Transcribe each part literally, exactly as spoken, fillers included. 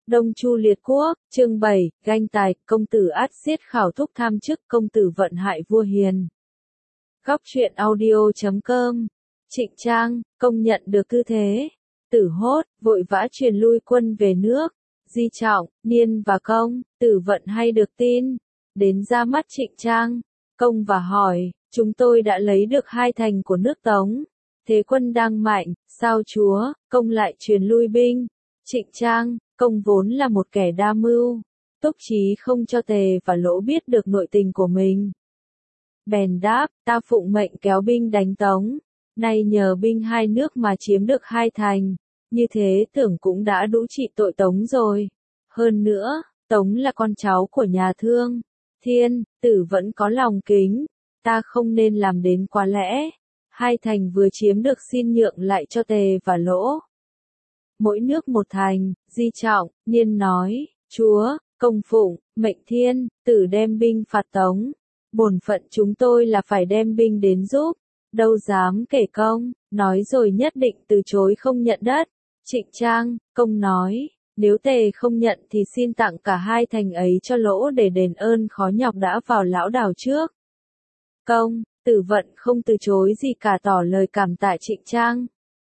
Đông Chu liệt quốc, chương bảy, ganh tài, công tử át xiết khảo thúc tham chức, công tử vận hại vua hiền. Góc truyện audio chấm com. Trịnh Trang, công nhận được tư thế. Tử Hốt, vội vã truyền lui quân về nước. Di Trọng, Niên và Công, Tử Vận hay được tin. Đến ra mắt Trịnh Trang, Công và hỏi, chúng tôi đã lấy được hai thành của nước Tống. Thế quân đang mạnh, sao chúa, Công lại truyền lui binh. Trịnh Trang, Công vốn là một kẻ đa mưu, túc trí không cho Tề và Lỗ biết được nội tình của mình. Bèn đáp, ta phụng mệnh kéo binh đánh Tống, nay nhờ binh hai nước mà chiếm được hai thành, như thế tưởng cũng đã đủ trị tội Tống rồi. Hơn nữa, Tống là con cháu của nhà Thương, Thiên, Tử vẫn có lòng kính, ta không nên làm đến quá lẽ. Hai thành vừa chiếm được xin nhượng lại cho Tề và Lỗ. Mỗi nước một thành, Di Trọng, Niên nói, chúa, Công phụng, mệnh Thiên, Tử đem binh phạt Tống. Bổn phận chúng tôi là phải đem binh đến giúp, đâu dám kể công, nói rồi nhất định từ chối không nhận đất. Trịnh Trang, Công nói, nếu Tề không nhận thì xin tặng cả hai thành ấy cho Lỗ để đền ơn khó nhọc đã vào lão đảo trước. Công, Tử Vận không từ chối gì cả, tỏ lời cảm tạ Trịnh Trang.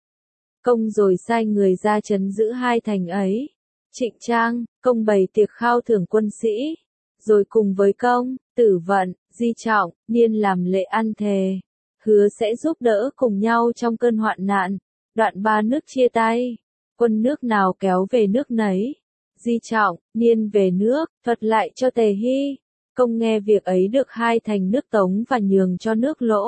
Công rồi sai người ra trấn giữ hai thành ấy. Trịnh Trang, Công bày tiệc khao thưởng quân sĩ, rồi cùng với Công, Tử Vận, Di Trọng, Niên làm lễ ăn thề, hứa sẽ giúp đỡ cùng nhau trong cơn hoạn nạn. Đoạn ba nước chia tay, quân nước nào kéo về nước nấy. Di Trọng, Niên về nước, thuật lại cho Tề Hy. Công nghe việc ấy được hai thành nước Tống và nhường cho nước Lỗ.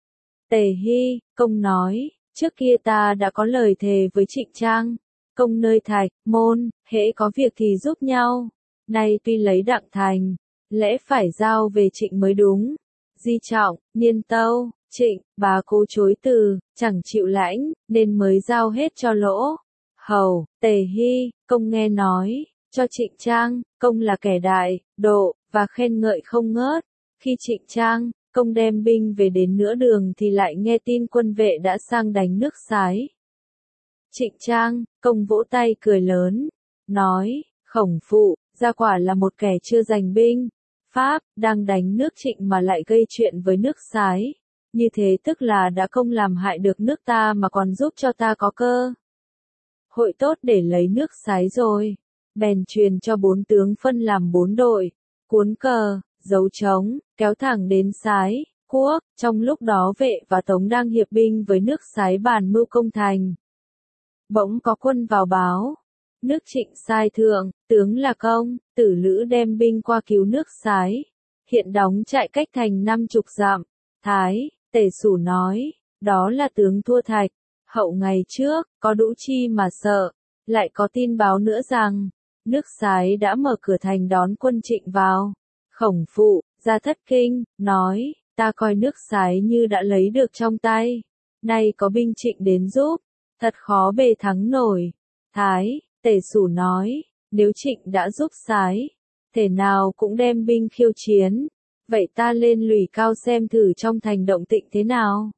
Tề Hy, Công nói, trước kia ta đã có lời thề với Trịnh Trang, Công nơi Thạch, Môn, hễ có việc thì giúp nhau. Nay tuy lấy đặng thành, lẽ phải giao về Trịnh mới đúng. Di Trọng, Niên tâu, Trịnh, bà cố chối từ, chẳng chịu lãnh, nên mới giao hết cho Lỗ. Hầu, Tề Hy, Công nghe nói, cho Trịnh Trang, Công là kẻ đại, độ, và khen ngợi không ngớt. Khi Trịnh Trang, Công đem binh về đến nửa đường thì lại nghe tin quân vệ đã sang đánh nước Sái. Trịnh Trang, Công vỗ tay cười lớn, nói, Khổng phụ, gia quả là một kẻ chưa giành binh. Pháp, đang đánh nước Trịnh mà lại gây chuyện với nước Sái. Như thế tức là đã không làm hại được nước ta mà còn giúp cho ta có cơ hội tốt để lấy nước Sái rồi. Bèn truyền cho bốn tướng phân làm bốn đội, cuốn cờ, giấu trống, kéo thẳng đến Sái, Quốc. Trong lúc đó Vệ và Tống đang hiệp binh với nước Sái bàn mưu công thành. Bỗng có quân vào báo, nước Trịnh sai thượng, tướng là Công, Tử Lữ đem binh qua cứu nước Sái, hiện đóng trại cách thành năm chục dặm. Thái, Tề Sủ nói, đó là tướng thua Thạch, hậu ngày trước, có đủ chi mà sợ. Lại có tin báo nữa rằng, nước Sái đã mở cửa thành đón quân Trịnh vào. Khổng phụ, ra thất kinh, nói, ta coi nước Sái như đã lấy được trong tay, nay có binh Trịnh đến giúp, thật khó bề thắng nổi. Thái, Tề Sủ nói, nếu Trịnh đã giúp Sái, thể nào cũng đem binh khiêu chiến, vậy ta lên lùi cao xem thử trong thành động tĩnh thế nào,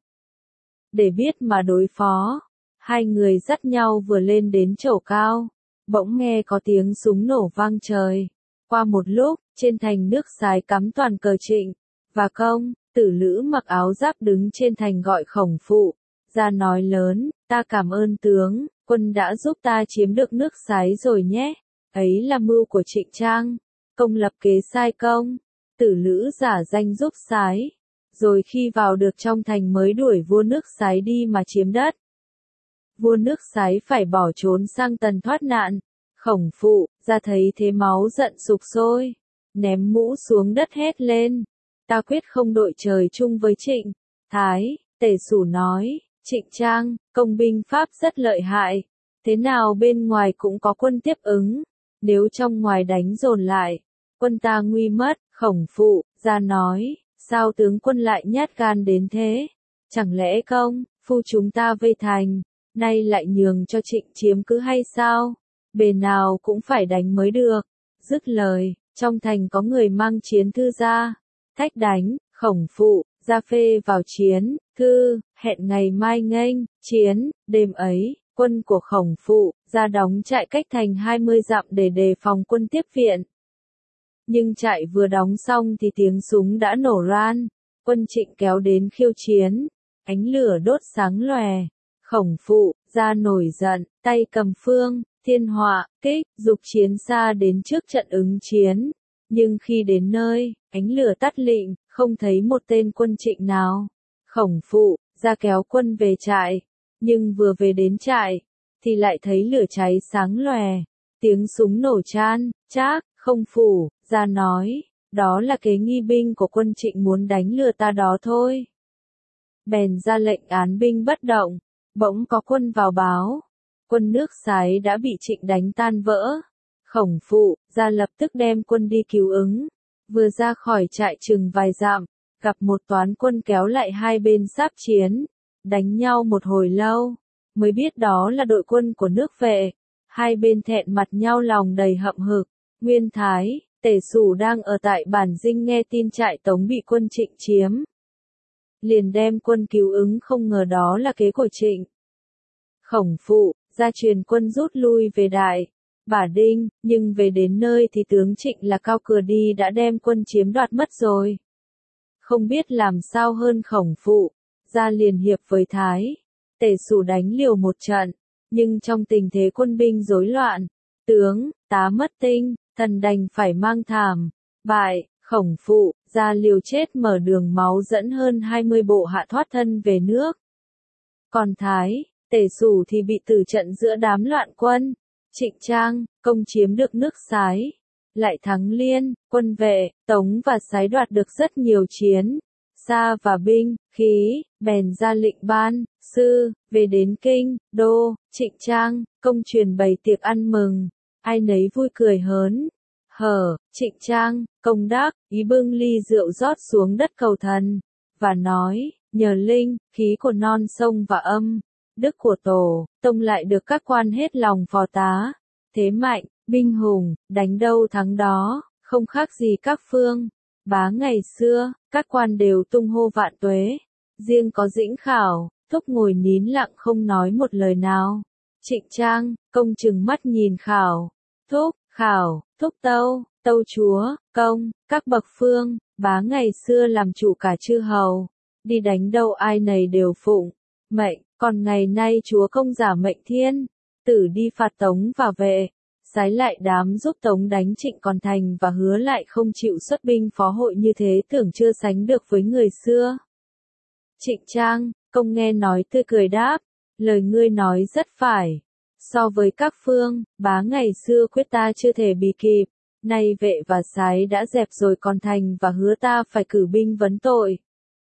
để biết mà đối phó. Hai người dắt nhau vừa lên đến chầu cao, bỗng nghe có tiếng súng nổ vang trời. Qua một lúc, trên thành nước Sái cắm toàn cờ Trịnh và Công. Tử Lữ mặc áo giáp đứng trên thành gọi Khổng phụ ra nói lớn, ta cảm ơn tướng, quân đã giúp ta chiếm được nước Sái rồi nhé. Ấy là mưu của Trịnh Trang. Công lập kế sai Công, Tử Lữ giả danh giúp Sái, rồi khi vào được trong thành mới đuổi vua nước Sái đi mà chiếm đất. Vua nước Sái phải bỏ trốn sang Tần thoát nạn. Khổng phụ ra thấy thế máu giận sục sôi, ném mũ xuống đất hét lên, ta quyết không đội trời chung với Trịnh. Thái, Tề Sủ nói, Trịnh Trang, Công binh pháp rất lợi hại, thế nào bên ngoài cũng có quân tiếp ứng, nếu trong ngoài đánh dồn lại, quân ta nguy mất. Khổng phụ ra nói, sao tướng quân lại nhát gan đến thế, chẳng lẽ Công phu chúng ta vây thành, nay lại nhường cho Trịnh chiếm cứ hay sao? Bề nào cũng phải đánh mới được. Dứt lời, trong thành có người mang chiến thư ra, thách đánh. Khổng phụ ra phê vào chiến thư, hẹn ngày mai nghênh chiến. Đêm ấy, Quân của Khổng Phụ ra đóng trại cách thành hai mươi dặm để đề phòng quân tiếp viện. Nhưng trại vừa đóng xong thì tiếng súng đã nổ ran, quân Trịnh kéo đến khiêu chiến, ánh lửa đốt sáng lòe. Khổng Phụ ra nổi giận, tay cầm phương, thiên họa, kích, dục chiến xa đến trước trận ứng chiến. Nhưng khi đến nơi, ánh lửa tắt lịm, không thấy một tên quân Trịnh nào. Khổng Phụ ra kéo quân về trại, nhưng vừa về đến trại, thì lại thấy lửa cháy sáng lòe, tiếng súng nổ chan, chác. Khổng Phụ ra nói, đó là kế nghi binh của quân Trịnh muốn đánh lừa ta đó thôi. Bèn ra lệnh án binh bất động, bỗng có quân vào báo, quân nước Sái đã bị Trịnh đánh tan vỡ. Khổng Phụ ra lập tức đem quân đi cứu ứng, vừa ra khỏi trại chừng vài dặm, gặp một toán quân kéo lại hai bên sáp chiến, đánh nhau một hồi lâu, mới biết đó là đội quân của nước Vệ. Hai bên thẹn mặt nhau lòng đầy hậm hực. Nguyên Thái, Tể Sủ đang ở tại Bản Dinh nghe tin trại Tống bị quân Trịnh chiếm, liền đem quân cứu ứng, không ngờ đó là kế của Trịnh. Khổng Phụ ra truyền quân rút lui về Đại Bả Đinh, nhưng về đến nơi thì tướng Trịnh là Cao Cừ Đi đã đem quân chiếm đoạt mất rồi. Không biết làm sao hơn, Khổng Phụ ra liền hiệp với Thái Tể Sủ đánh liều một trận, nhưng trong tình thế quân binh rối loạn, tướng tá mất tinh, thần đành phải mang thảm bại. Khổng Phụ ra liều chết mở đường máu dẫn hơn hai mươi bộ hạ thoát thân về nước. Còn Thái Tể Sủ thì bị tử trận giữa đám loạn quân. Trịnh Trang công chiếm được nước Sái, lại thắng liên, quân Vệ, Tống và Sái đoạt được rất nhiều chiến xa và binh khí, bèn ra lệnh ban sư về đến kinh đô. Trịnh Trang công truyền bày tiệc ăn mừng, ai nấy vui cười hớn hở. Trịnh Trang công đắc ý bưng ly rượu rót xuống đất cầu thần, và nói, nhờ linh khí của non sông và âm đức của Tổ Tông lại được các quan hết lòng phò tá. Thế mạnh, binh hùng, đánh đâu thắng đó, không khác gì các phương bá ngày xưa. Các quan đều tung hô vạn tuế, riêng có Dĩnh Khảo, Thúc ngồi nín lặng không nói một lời nào. Trịnh Trang công trừng mắt nhìn Khảo, Thúc, Khảo, Thúc Tâu, Tâu chúa, công, các bậc phương bá ngày xưa làm chủ cả chư hầu, đi đánh đâu ai nấy đều phụng mệnh. Còn ngày nay chúa công giả mệnh thiên tử đi phạt Tống và Vệ, Sái lại đám giúp Tống đánh Trịnh còn thành và hứa lại không chịu xuất binh phó hội, như thế tưởng chưa sánh được với người xưa. Trịnh Trang công nghe nói tươi cười đáp, lời ngươi nói rất phải. So với các phương bá ngày xưa quyết ta chưa thể bì kịp, nay Vệ và Sái đã dẹp rồi còn thành và hứa ta phải cử binh vấn tội.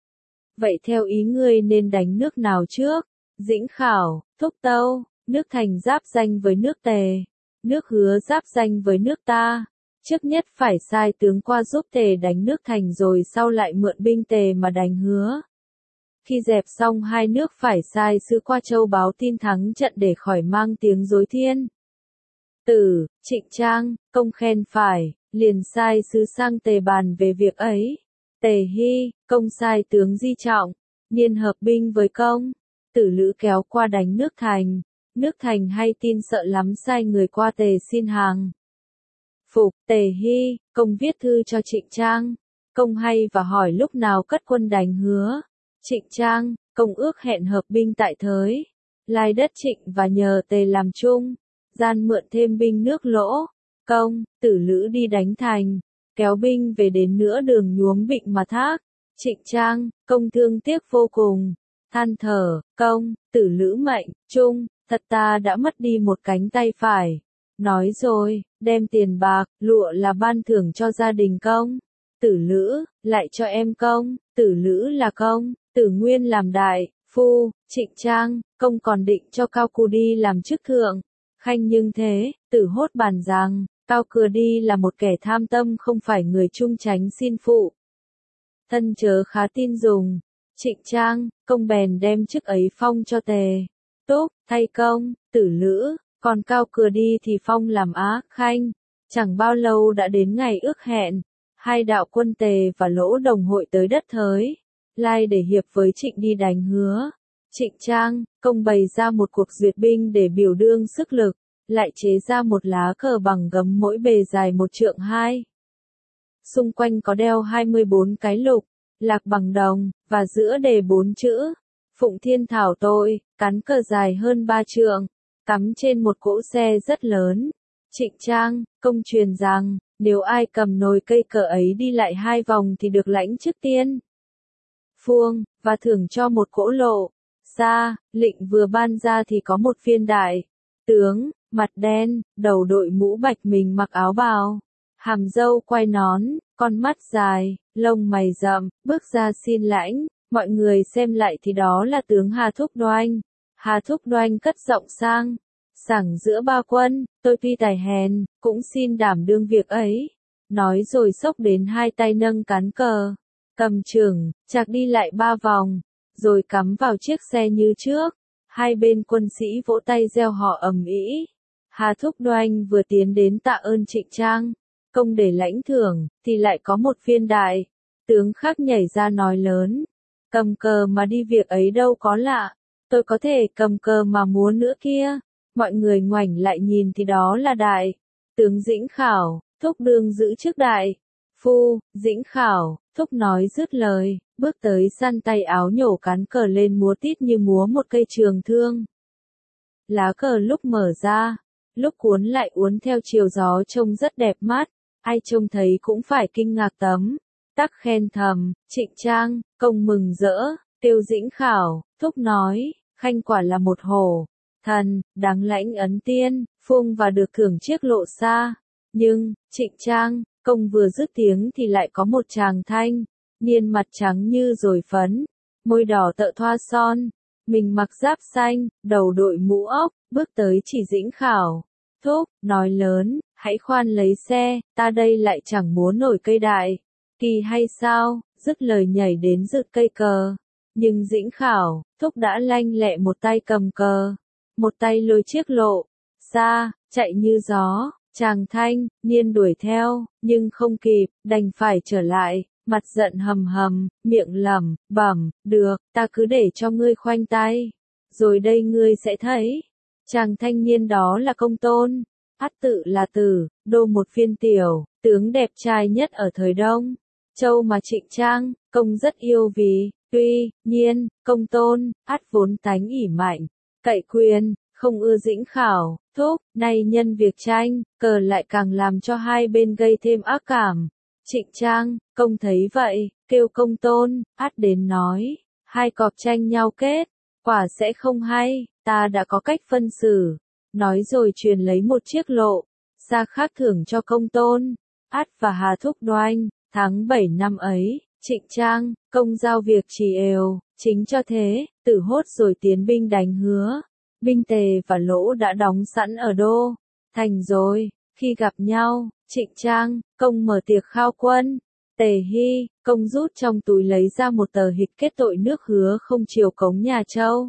Vậy theo ý ngươi nên đánh nước nào trước? Dĩnh Khảo, Thúc Tâu, nước Thành giáp danh với nước Tề, nước Hứa giáp danh với nước ta. Trước nhất phải sai tướng qua giúp Tề đánh nước Thành, rồi sau lại mượn binh Tề mà đánh Hứa. Khi dẹp xong hai nước phải sai sứ qua châu báo tin thắng trận để khỏi mang tiếng dối thiên tử. Trịnh Trang công khen phải, liền sai sứ sang Tề bàn về việc ấy. Tề Hy công sai tướng Di Trọng, niên hợp binh với công Tử Lữ kéo qua đánh nước Thành. Nước Thành hay tin sợ lắm, sai người qua Tề xin hàng phục. Tề Hy công viết thư cho Trịnh Trang công hay và hỏi lúc nào cất quân đánh Hứa. Trịnh Trang công ước hẹn hợp binh tại Thới Lai đất Trịnh và nhờ Tề làm chung gian mượn thêm binh nước Lỗ. Công Tử Lữ đi đánh Thành, kéo binh về đến nửa đường nhuốm bệnh mà thác. Trịnh Trang công thương tiếc vô cùng, than thở, công Tử Lữ mệnh chung, thật ta đã mất đi một cánh tay phải. Nói rồi đem tiền bạc lụa là ban thưởng cho gia đình công Tử Lữ, lại cho em công Tử Lữ là công Tử Nguyên làm đại phu. Trịnh Trang công còn định cho Cao Cừ Đi làm chức thượng khanh, nhưng thế Tử Hốt bàn rằng Cao Cừ Đi là một kẻ tham tâm, không phải người trung tránh xin phụ thân, chớ khá tin dùng. Trịnh Trang công bèn đem chức ấy phong cho Tề Túc thay công Tử Lữ, còn Cao Cừ Đi thì phong làm Á khanh. Chẳng bao lâu đã đến ngày ước hẹn, hai đạo quân Tề và Lỗ đồng hội tới đất Thới Lai để hiệp với Trịnh đi đánh Hứa. Trịnh Trang, Công bày ra một cuộc duyệt binh để biểu đương sức lực, lại chế ra một lá cờ bằng gấm mỗi bề dài một trượng hai. Xung quanh có đeo hai mươi bốn cái lục, lạc bằng đồng, và giữa đề bốn chữ, Phụng Thiên Thảo Tội, cán cờ dài hơn ba trượng, cắm trên một cỗ xe rất lớn. Trịnh Trang, Công truyền rằng, nếu ai cầm nồi cây cờ ấy đi lại hai vòng thì được lãnh chức tiên Phương, và thưởng cho một cỗ lộ. Xa, lệnh vừa ban ra thì có một viên đại tướng, mặt đen, đầu đội mũ bạch, mình mặc áo bào, hàm râu quai nón, con mắt dài, lông mày rậm, bước ra xin lãnh. Mọi người xem lại thì đó là tướng Hà Thúc Đoanh. Hà Thúc Đoanh cất giọng sang sảng giữa ba quân, tôi tuy tài hèn, cũng xin đảm đương việc ấy. Nói rồi xốc đến hai tay nâng cán cờ, cầm chưởng, chạc đi lại ba vòng, rồi cắm vào chiếc xe như trước. Hai bên quân sĩ vỗ tay reo hò ầm ĩ. Hà Thúc Đoanh vừa tiến đến tạ ơn Trịnh Trang, Công để lãnh thưởng, thì lại có một viên đại tướng khác nhảy ra nói lớn. Cầm cờ mà đi việc ấy đâu có lạ, tôi có thể cầm cờ mà múa nữa kia. Mọi người ngoảnh lại nhìn thì đó là đại tướng Dĩnh Khảo, Thúc đương giữ chức đại phu. Dĩnh Khảo, Thúc nói dứt lời, bước tới săn tay áo nhổ cán cờ lên múa tít như múa một cây trường thương. Lá cờ lúc mở ra, lúc cuốn lại uốn theo chiều gió trông rất đẹp mắt, ai trông thấy cũng phải kinh ngạc tấm tắc khen thầm. Trịnh Trang, Công mừng rỡ, kêu Dĩnh Khảo, Thúc nói, khanh quả là một hổ thần, đáng lãnh ấn tiên Phương và được thưởng chiếc lộ xa. Nhưng, Trịnh Trang, Công vừa dứt tiếng thì lại có một chàng thanh niên mặt trắng như rồi phấn, môi đỏ tợ thoa son, mình mặc giáp xanh, đầu đội mũ ốc, bước tới chỉ Dĩnh Khảo. Thúc, nói lớn, hãy khoan lấy xe, ta đây lại chẳng múa nổi cây đại kỳ hay sao, dứt lời nhảy đến giựt cây cờ. Nhưng Dĩnh Khảo, Thúc đã lanh lẹ một tay cầm cờ, một tay lôi chiếc lộ xa, chạy như gió. Chàng thanh niên đuổi theo, nhưng không kịp, đành phải trở lại, mặt giận hầm hầm, miệng lẩm bẩm, được, ta cứ để cho ngươi khoanh tay, rồi đây ngươi sẽ thấy. Chàng thanh niên đó là Công Tôn, ắt tự là Tử, đô một viên tiểu tướng đẹp trai nhất ở thời Đông Châu mà Trịnh Trang, Công rất yêu vì. Tuy nhiên, Công Tôn, ắt vốn tánh ỷ mạnh, cậy quyền, không ưa Dĩnh Khảo. Thúc, nay nhân việc tranh cờ lại càng làm cho hai bên gây thêm ác cảm. Trịnh Trang, Công thấy vậy, kêu Công Tôn, ắt đến nói, hai cọp tranh nhau kết, quả sẽ không hay, ta đã có cách phân xử. Nói rồi truyền lấy một chiếc lộ xa khác thưởng cho Công Tôn, ắt và Hà Thúc Đoanh. Tháng bảy năm ấy, Trịnh Trang, Công giao việc trì ều, chính cho thế, Tử hốt rồi tiến binh đánh Hứa. Binh Tề và Lỗ đã đóng sẵn ở đô thành rồi. Khi gặp nhau, Trịnh Trang, Công mở tiệc khao quân. Tề Hy, Công rút trong túi lấy ra một tờ hịch kết tội nước Hứa không chiều cống nhà Châu.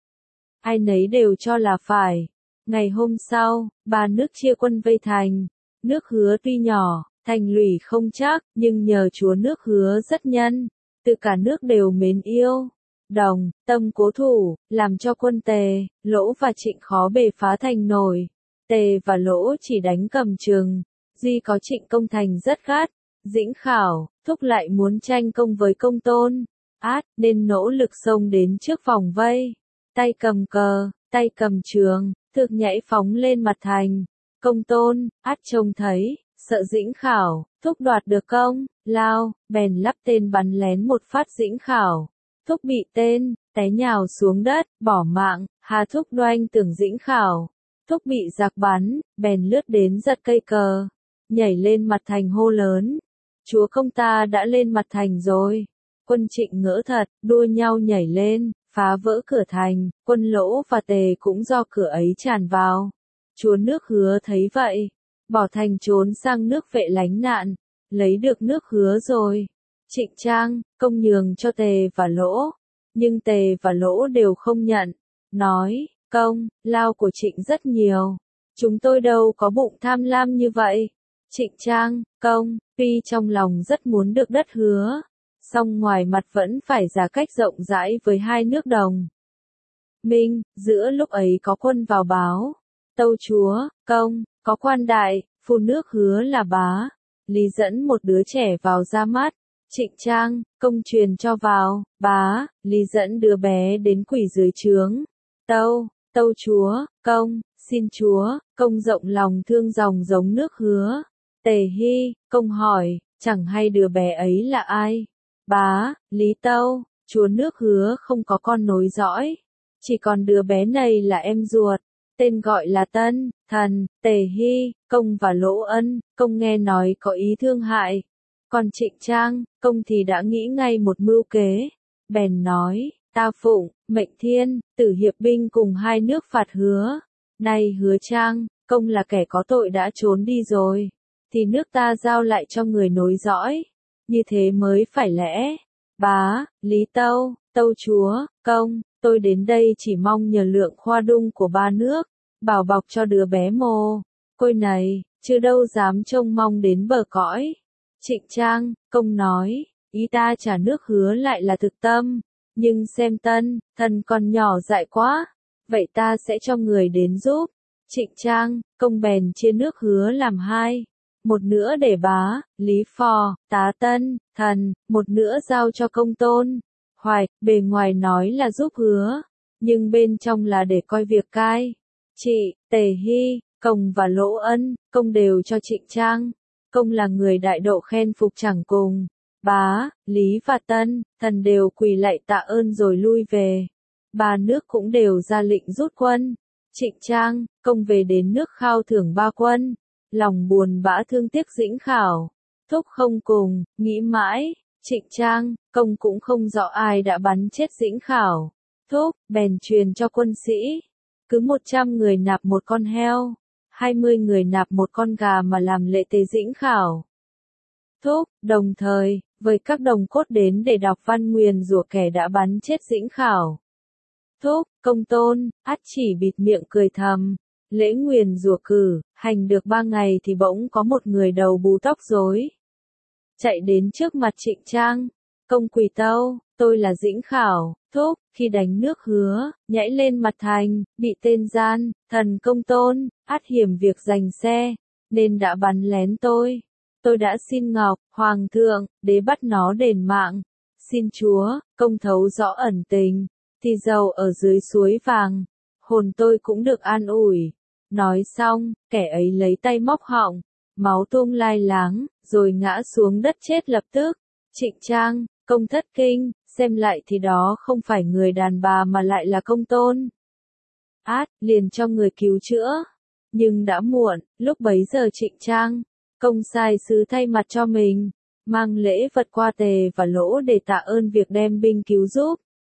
Ai nấy đều cho là phải. Ngày hôm sau, ba nước chia quân vây thành. Nước Hứa tuy nhỏ, thành lũy không chắc, nhưng nhờ chúa nước Hứa rất nhân, từ cả nước đều mến yêu. Đồng, tâm cố thủ, làm cho quân Tề, Lỗ và Trịnh khó bề phá thành nổi. Tề và Lỗ chỉ đánh cầm chừng, duy có Trịnh công thành rất gắt. Dĩnh Khảo, Thúc lại muốn tranh công với Công Tôn, át, nên nỗ lực xông đến trước vòng vây. Tay cầm cờ, tay cầm trường, thực nhảy phóng lên mặt thành. Công Tôn, át trông thấy, sợ Dĩnh Khảo, Thúc đoạt được công lao, bèn lắp tên bắn lén một phát Dĩnh Khảo. Thúc bị tên, té nhào xuống đất, bỏ mạng. Hà Thúc Đoanh tưởng Dĩnh Khảo, Thúc bị giặc bắn, bèn lướt đến giật cây cờ, nhảy lên mặt thành hô lớn. Chúa công ta đã lên mặt thành rồi. Quân Trịnh ngỡ thật, đua nhau nhảy lên, phá vỡ cửa thành, quân Lỗ và Tề cũng do cửa ấy tràn vào. Chúa nước Hứa thấy vậy, bỏ thành trốn sang nước Vệ lánh nạn, lấy được nước Hứa rồi. Trịnh Trang, Công nhường cho Tề và Lỗ, nhưng Tề và Lỗ đều không nhận, nói, công lao của Trịnh rất nhiều, chúng tôi đâu có bụng tham lam như vậy. Trịnh Trang, Công, tuy trong lòng rất muốn được đất Hứa, song ngoài mặt vẫn phải giả cách rộng rãi với hai nước Đồng Minh, giữa lúc ấy có quân vào báo. Tâu chúa, công, có quan đại, phu nước hứa là bá. Lý dẫn một đứa trẻ vào ra mắt. Trịnh Trang, công truyền cho vào, bá, Lý dẫn đứa bé đến quỳ dưới trướng. Tâu, tâu chúa, công, xin chúa, công rộng lòng thương dòng giống nước hứa. Tề Hy, công hỏi, chẳng hay đứa bé ấy là ai? Bá, Lý tâu, chúa nước hứa không có con nối dõi. Chỉ còn đứa bé này là em ruột. Tên gọi là Tân, Thần, Tề Hy, công và Lỗ Ân, công nghe nói có ý thương hại. Còn Trịnh Trang, công thì đã nghĩ ngay một mưu kế. Bèn nói, ta phụng, mệnh thiên, tử hiệp binh cùng hai nước phạt hứa. Nay hứa Trang, công là kẻ có tội đã trốn đi rồi. Thì nước ta giao lại cho người nối dõi. Như thế mới phải lẽ. Bá, Lý tâu, tâu chúa, công, tôi đến đây chỉ mong nhờ lượng khoa đung của ba nước. Bảo bọc cho đứa bé mồ côi này, chứ đâu dám trông mong đến bờ cõi. Trịnh Trang, công nói, ý ta trả nước hứa lại là thực tâm, nhưng xem Tân, Thần còn nhỏ dại quá, vậy ta sẽ cho người đến giúp. Trịnh Trang, công bèn chia nước hứa làm hai, một nửa để bá, Lý phò, tá Tân, Thần, một nửa giao cho công Tôn. Hoài, bề ngoài nói là giúp hứa, nhưng bên trong là để coi việc cai. Chị, Tề Hy, công và Lỗ Ân, công đều cho Trịnh Trang. Công là người đại độ khen phục chẳng cùng. Bá, Lý và Tân, Thần đều quỳ lạy tạ ơn rồi lui về. Ba nước cũng đều ra lệnh rút quân. Trịnh Trang, công về đến nước khao thưởng ba quân. Lòng buồn bã thương tiếc Dĩnh Khảo. Thúc không cùng, nghĩ mãi. Trịnh Trang, công cũng không rõ ai đã bắn chết Dĩnh Khảo. Thúc, bèn truyền cho quân sĩ. Cứ một trăm người nạp một con heo. hai mươi người nạp một con gà mà làm lệ tế Dĩnh Khảo. Thúc, đồng thời, với các đồng cốt đến để đọc văn nguyền rủa kẻ đã bắn chết Dĩnh Khảo. Thúc, công Tôn, ắt chỉ bịt miệng cười thầm. Lễ nguyền rủa cử, hành được ba ngày thì bỗng có một người đầu bù tóc rối. Chạy đến trước mặt Trịnh Trang. Công quỳ tâu, tôi là Dĩnh Khảo. Thúc, khi đánh nước hứa, nhảy lên mặt thành, bị tên gian, thần công Tôn, ắt hiểm việc giành xe, nên đã bắn lén tôi. Tôi đã xin Ngọc, Hoàng thượng, đế bắt nó đền mạng. Xin Chúa, công thấu rõ ẩn tình, thì dầu ở dưới suối vàng, hồn tôi cũng được an ủi. Nói xong, kẻ ấy lấy tay móc họng, máu tung lai láng, rồi ngã xuống đất chết lập tức. Trịnh Trang, công thất kinh, xem lại thì đó không phải người đàn bà mà lại là công Tôn. Át, liền cho người cứu chữa. Nhưng đã muộn, lúc bấy giờ Trịnh Trang, công sai sứ thay mặt cho mình, mang lễ vật qua Tề và Lỗ để tạ ơn việc đem binh cứu giúp.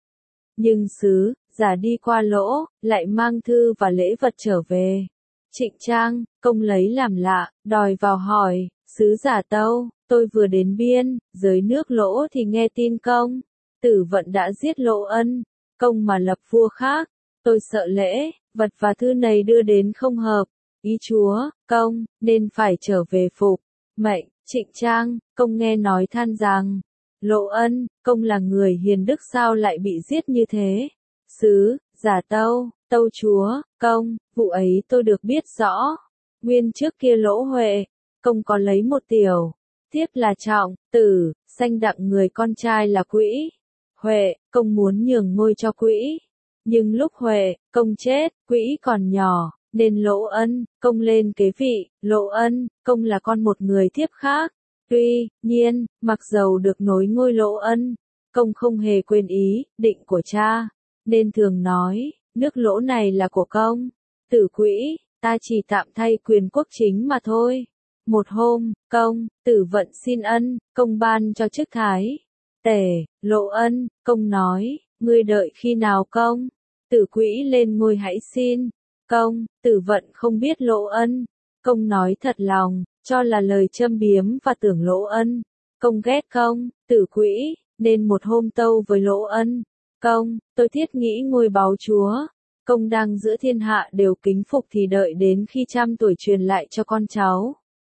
Nhưng sứ, giả đi qua Lỗ, lại mang thư và lễ vật trở về. Trịnh Trang, công lấy làm lạ, đòi vào hỏi, sứ giả tâu, tôi vừa đến biên, dưới nước Lỗ thì nghe tin công Tử Vận đã giết Lỗ Ân, công mà lập vua khác. Tôi sợ lễ, vật và thư này đưa đến không hợp, ý chúa, công, nên phải trở về phục. Mệnh, Trịnh Trang, công nghe nói than rằng, Lỗ Ân, công là người hiền đức sao lại bị giết như thế. Sứ, giả tâu, tâu chúa, công, vụ ấy tôi được biết rõ. Nguyên trước kia Lỗ Huệ, công có lấy một tiểu, tiếp là Trọng, Tử, sanh đặng người con trai là Quỹ. Huệ, công muốn nhường ngôi cho Quỹ. Nhưng lúc Huệ, công chết, Quỹ còn nhỏ, nên Lỗ Ân, công lên kế vị. Lỗ Ân, công là con một người thiếp khác. Tuy nhiên, mặc dầu được nối ngôi Lỗ Ân, công không hề quên ý định của cha, nên thường nói, nước Lỗ này là của công Tử Quỹ, ta chỉ tạm thay quyền quốc chính mà thôi. Một hôm, công Tử Vận xin ân, công ban cho chức thái tể. Lỗ Ân, công nói, ngươi đợi khi nào công Tử Quỹ lên ngôi hãy xin. Công Tử Vận không biết Lỗ Ân, công nói thật lòng, cho là lời châm biếm và tưởng Lỗ Ân, công ghét công Tử Quỹ, nên một hôm tâu với Lỗ Ân, công, tôi thiết nghĩ ngôi báu chúa, công đang giữa thiên hạ đều kính phục thì đợi đến khi trăm tuổi truyền lại cho con cháu.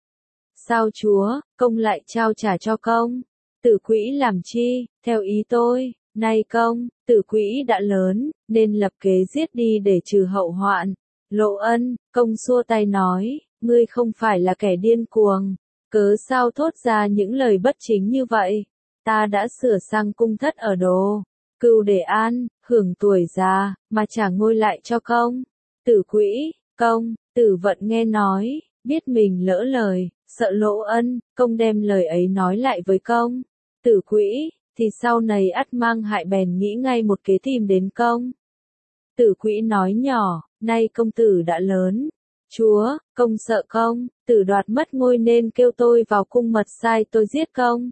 Sao chúa, công lại trao trả cho công Tử Quỹ làm chi, theo ý tôi, Nay công, tử quỹ đã lớn, nên lập kế giết đi để trừ hậu hoạn. Lộ Ân, công xua tay nói, ngươi không phải là kẻ điên cuồng, cớ sao thốt ra những lời bất chính như vậy. Ta đã sửa sang cung thất ở Đồ Cưu để an, hưởng tuổi già, mà trả ngôi lại cho công. Tử quỹ, công, Tử Vận nghe nói, biết mình lỡ lời, sợ Lộ Ân, công đem lời ấy nói lại với công. Tử quỹ, thì sau này ắt mang hại bèn nghĩ ngay một kế tìm đến công. Tử quỹ nói nhỏ, nay công tử đã lớn. Chúa, công sợ công, tử đoạt mất ngôi nên kêu tôi vào cung mật sai tôi giết công.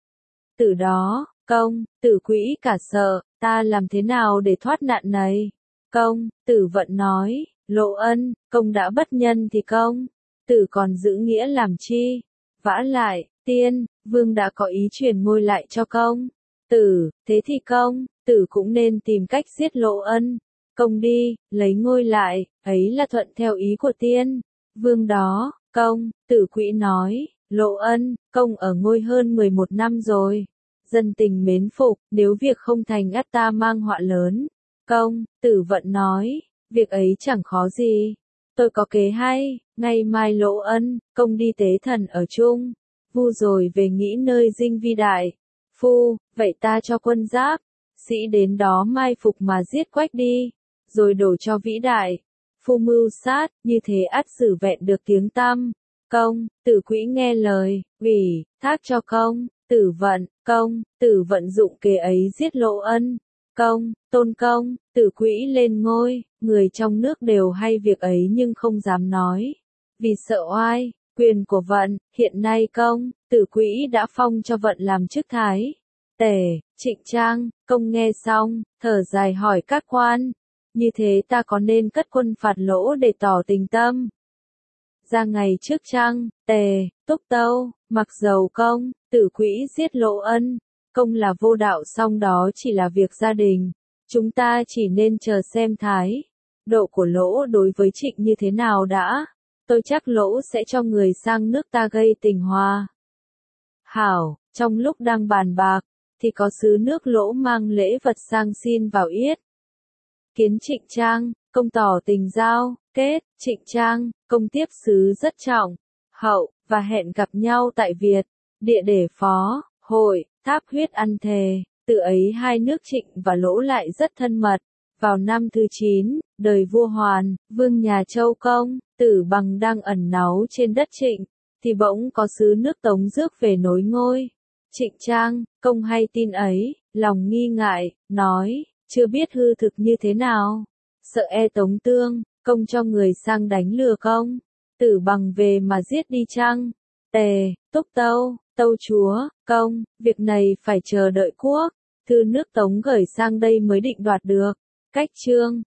Từ đó, công, tử quỹ cả sợ, ta làm thế nào để thoát nạn này? Công, Tử Vận nói, Lộ Ân, công đã bất nhân thì công, tử còn giữ nghĩa làm chi? Vả lại, tiên, vương đã có ý truyền ngôi lại cho công. Tử, thế thì công, tử cũng nên tìm cách giết Lộ Ân. Công đi, lấy ngôi lại, ấy là thuận theo ý của tiên. Vương đó, công, tử quỹ nói, Lộ Ân, công ở ngôi hơn mười một năm rồi. Dân tình mến phục, nếu việc không thành ắt ta mang họa lớn. Công, Tử Vận nói, việc ấy chẳng khó gì. Tôi có kế hay, ngày mai Lộ Ân, công đi tế thần ở chung. Vu rồi về nghỉ nơi dinh vi đại. Phu, vậy ta cho quân giáp, sĩ đến đó mai phục mà giết Quách đi, rồi đổ cho vĩ đại. Phu mưu sát, như thế ắt xử vẹn được tiếng tăm. Công, Tử quỹ nghe lời, ủy thác cho công. Tử Vận, công, Tử Vận dụng kế ấy giết Lộ Ân. Công, tôn công, tử quỹ lên ngôi, người trong nước đều hay việc ấy nhưng không dám nói. Vì sợ oai, quyền của Vận, hiện nay công, tử quỹ đã phong cho Vận làm chức thái. Tể, Trịnh Trang, công nghe xong, thở dài hỏi các quan. Như thế ta có nên cất quân phạt lỗ để tỏ tình tâm? Ra ngày trước Trang, Tề, Túc Tâu, mặc dầu công, tử quỹ giết Lộ Ân. Công là vô đạo song đó chỉ là việc gia đình. Chúng ta chỉ nên chờ xem thái độ của Lỗ đối với Trịnh như thế nào đã. Tôi chắc Lỗ sẽ cho người sang nước ta gây tình hòa. Hảo, trong lúc đang bàn bạc, thì có sứ nước Lỗ mang lễ vật sang xin vào yết. Kiến Trịnh Trang, công tỏ tình giao, kết, Trịnh Trang, công tiếp sứ rất trọng, hậu, và hẹn gặp nhau tại Việt, địa để phó, hội. Tháp huyết ăn thề, từ ấy hai nước Trịnh và Lỗ lại rất thân mật. Vào năm thứ chín, đời vua Hoàn, vương nhà Châu Công, Tử Bằng đang ẩn náu trên đất Trịnh, thì bỗng có sứ nước Tống rước về nối ngôi. Trịnh Trang, công hay tin ấy, lòng nghi ngại, nói, chưa biết hư thực như thế nào. Sợ e Tống Tương, công cho người sang đánh lừa công. Tử Bằng về mà giết đi chăng? Tề, Túc Tâu. Tâu chúa, công, việc này phải chờ đợi quốc, thư nước Tống gửi sang đây mới định đoạt được. Cách chương